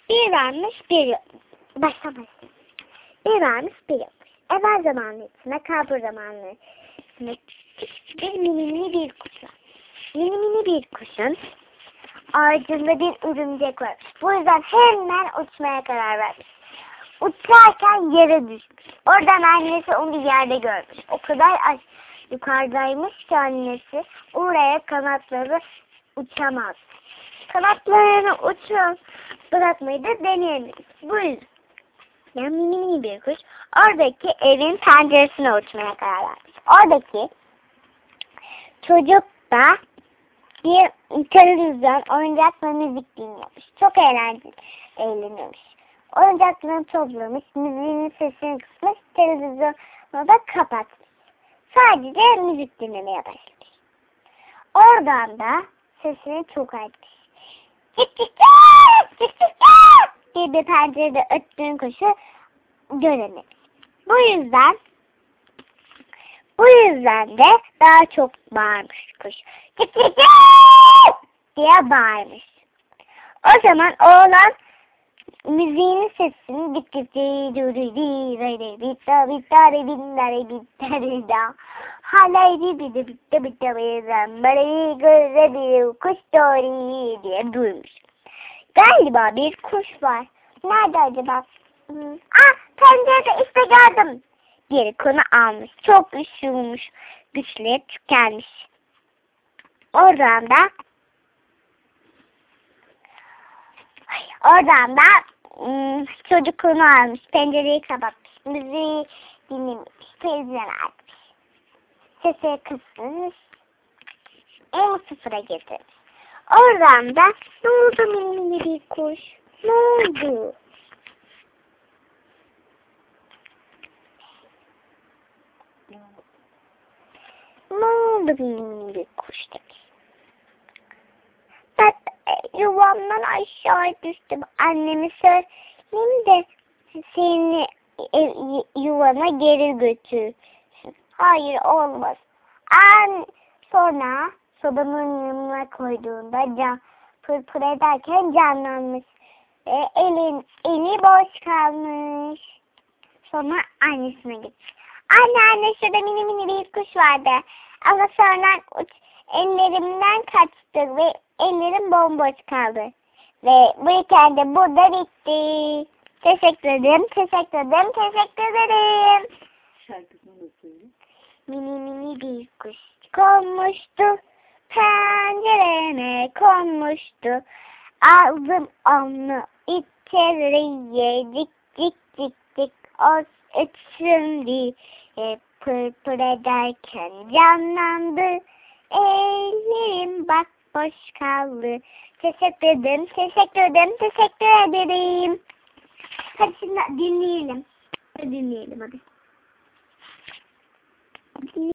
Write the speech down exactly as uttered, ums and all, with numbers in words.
Bir varmış bir yokmuş. Başlamasın. Bir varmış bir yokmuş. Evvel zamanlı içinde kabur zamanlı içinde küçük bir mini mini bir kuş var. Mini mini bir kuşun ağacında bir örümcek var. Bu yüzden hemen uçmaya karar vermiş. Uçarken yere düşmüş. Oradan annesi onu yerde görmüş. O kadar aş yukarıdaymış ki annesi oraya kanatları uçamaz. Kanatlarını uçuyor bırakmayı da deneyemeyiz. Bu yüzden yani mini mini bir kuş oradaki evin penceresine uçmaya karar vermiş. Oradaki çocuk da bir televizyon, oyuncak ve müzik dinliyormuş. Çok eğlenceli, eğleniyormuş. Oyuncaklarını toplamış, müziğinin sesini kısmış, televizyonu da kapatmış. Sadece müzik dinlemeye başlamış. Oradan da sesini çok açmış. Çık çık çık, çık çık çık diye bir pencerede öttüğün kuşu görememiş. Bu yüzden bu yüzden de daha çok bağırmış kuş. Çık çık çık diye bağırmış. O zaman oğlan müziğin sesini dik dik dik dik dik dik bitta bitta bitta bitta bitta halaydi bitti bitti bitti bitti böyle gözle bir kuş doğru diye duymuş. Galiba bir kuş var. Nerede acaba? Hmm. Ah, pencerede işte gördüm. Geri konu almış. Çok üşümüş. Güçleri tükenmiş. Oradan da oradan da ım, çocuk konu almış. Pencereyi kapatmış. Müziği dinlemiş. Televizyon açmış. Sesi kısmış. En sıfıra getirmiş. Oradan da ne oldu mini bir kuş? Ne oldu? Ne oldu mini bir kuş demiş. Ben yuvamdan aşağı düştüm. Annemi söyleyeyim de seni yuvana geri götürsün. Hayır olmaz. An sonra sobanın yanına koyduğunda can pırpır ederken canlanmış. E, elin, eli boş kalmış. Sonra annesine gitmiş. Anne anne şurada mini mini bir kuş vardı. Ama sonra uç, ellerimden kaçtı ve ellerim bomboş kaldı. Ve bu hikaye de burada bitti. Teşekkür ederim, teşekkür ederim, teşekkür ederim. Şarkısını da söyle. Mini mini bir kuş konmuştu. Pencereme konmuştu. Aldım onu içeriye dik dik dik dik o ötsün diye pırpır ederken canlandı. Ellerim bak boş kaldı. Teşekkür ederim, teşekkür ederim, teşekkür ederim. Hadi şimdi dinleyelim. Hadi dinleyelim hadi. Hadi dinleyelim.